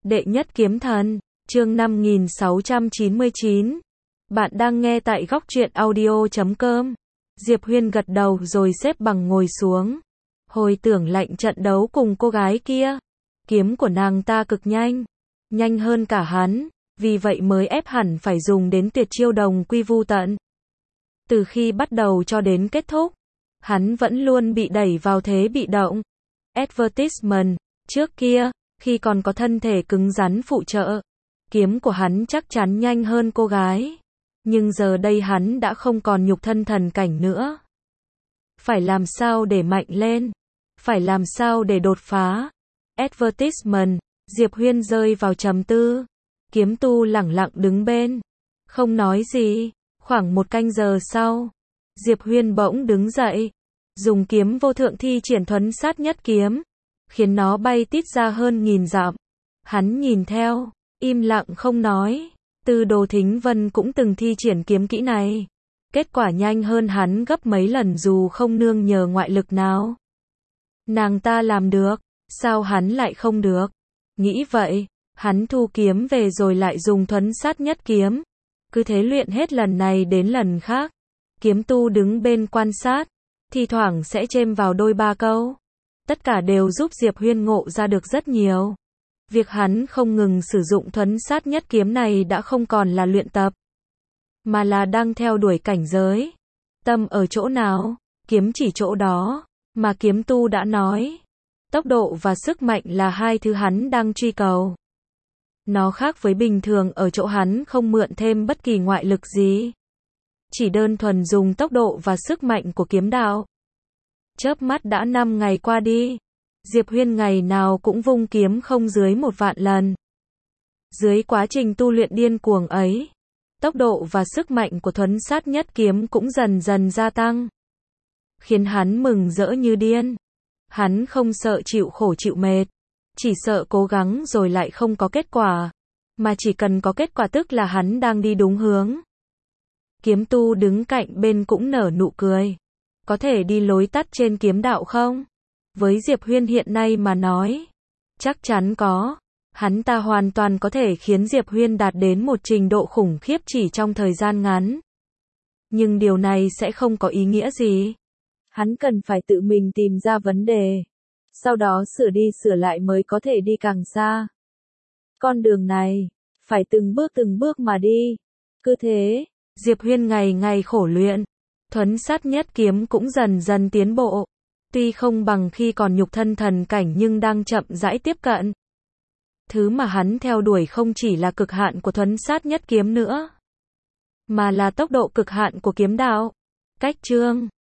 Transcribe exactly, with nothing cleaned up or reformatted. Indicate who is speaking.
Speaker 1: Đệ nhất kiếm thần, chương năm nghìn sáu trăm chín mươi chín. Bạn đang nghe tại góc truyện audio chấm com. Diệp Huyên gật đầu rồi xếp bằng ngồi xuống. Hồi tưởng lại trận đấu cùng cô gái kia. Kiếm của nàng ta cực nhanh. Nhanh hơn cả hắn. Vì vậy mới ép hẳn phải dùng đến tuyệt chiêu đồng quy vu tận. Từ khi bắt đầu cho đến kết thúc, hắn vẫn luôn bị đẩy vào thế bị động. Advertisement, trước kia, khi còn có thân thể cứng rắn phụ trợ, kiếm của hắn chắc chắn nhanh hơn cô gái. Nhưng giờ đây hắn đã không còn nhục thân thần cảnh nữa. Phải làm sao để mạnh lên? Phải làm sao để đột phá? Advertisement, Diệp Huyên rơi vào trầm tư. Kiếm tu lẳng lặng đứng bên, không nói gì. Khoảng một canh giờ sau, Diệp Huyên bỗng đứng dậy, dùng kiếm vô thượng thi triển thuấn sát nhất kiếm, khiến nó bay tít ra hơn nghìn dặm. Hắn nhìn theo, im lặng không nói. Tư Đồ Thính Vân cũng từng thi triển kiếm kỹ này. Kết quả nhanh hơn hắn gấp mấy lần dù không nương nhờ ngoại lực nào. Nàng ta làm được, sao hắn lại không được? Nghĩ vậy, hắn thu kiếm về rồi lại dùng thuấn sát nhất kiếm. Cứ thế luyện hết lần này đến lần khác. Kiếm tu đứng bên quan sát, thi thoảng sẽ chêm vào đôi ba câu. Tất cả đều giúp Diệp Huyên ngộ ra được rất nhiều. Việc hắn không ngừng sử dụng thuấn sát nhất kiếm này đã không còn là luyện tập, mà là đang theo đuổi cảnh giới. Tâm ở chỗ nào, kiếm chỉ chỗ đó, mà kiếm tu đã nói. Tốc độ và sức mạnh là hai thứ hắn đang truy cầu. Nó khác với bình thường ở chỗ hắn không mượn thêm bất kỳ ngoại lực gì. Chỉ đơn thuần dùng tốc độ và sức mạnh của kiếm đạo. Chớp mắt đã năm ngày qua đi. Diệp Huyên ngày nào cũng vung kiếm không dưới một vạn lần. Dưới quá trình tu luyện điên cuồng ấy, tốc độ và sức mạnh của thuấn sát nhất kiếm cũng dần dần gia tăng, khiến hắn mừng rỡ như điên. Hắn không sợ chịu khổ chịu mệt, chỉ sợ cố gắng rồi lại không có kết quả, mà chỉ cần có kết quả tức là hắn đang đi đúng hướng. Kiếm tu đứng cạnh bên cũng nở nụ cười. Có thể đi lối tắt trên kiếm đạo không? Với Diệp Huyên hiện nay mà nói, chắc chắn có. Hắn ta hoàn toàn có thể khiến Diệp Huyên đạt đến một trình độ khủng khiếp chỉ trong thời gian ngắn. Nhưng điều này sẽ không có ý nghĩa gì. Hắn cần phải tự mình tìm ra vấn đề, sau đó sửa đi sửa lại mới có thể đi càng xa. Con đường này, phải từng bước từng bước mà đi. Cứ thế, Diệp Huyên ngày ngày khổ luyện, thuấn sát nhất kiếm cũng dần dần tiến bộ. Tuy không bằng khi còn nhục thân thần cảnh nhưng đang chậm rãi tiếp cận. Thứ mà hắn theo đuổi không chỉ là cực hạn của thuấn sát nhất kiếm nữa, mà là tốc độ cực hạn của kiếm đạo. Cách chương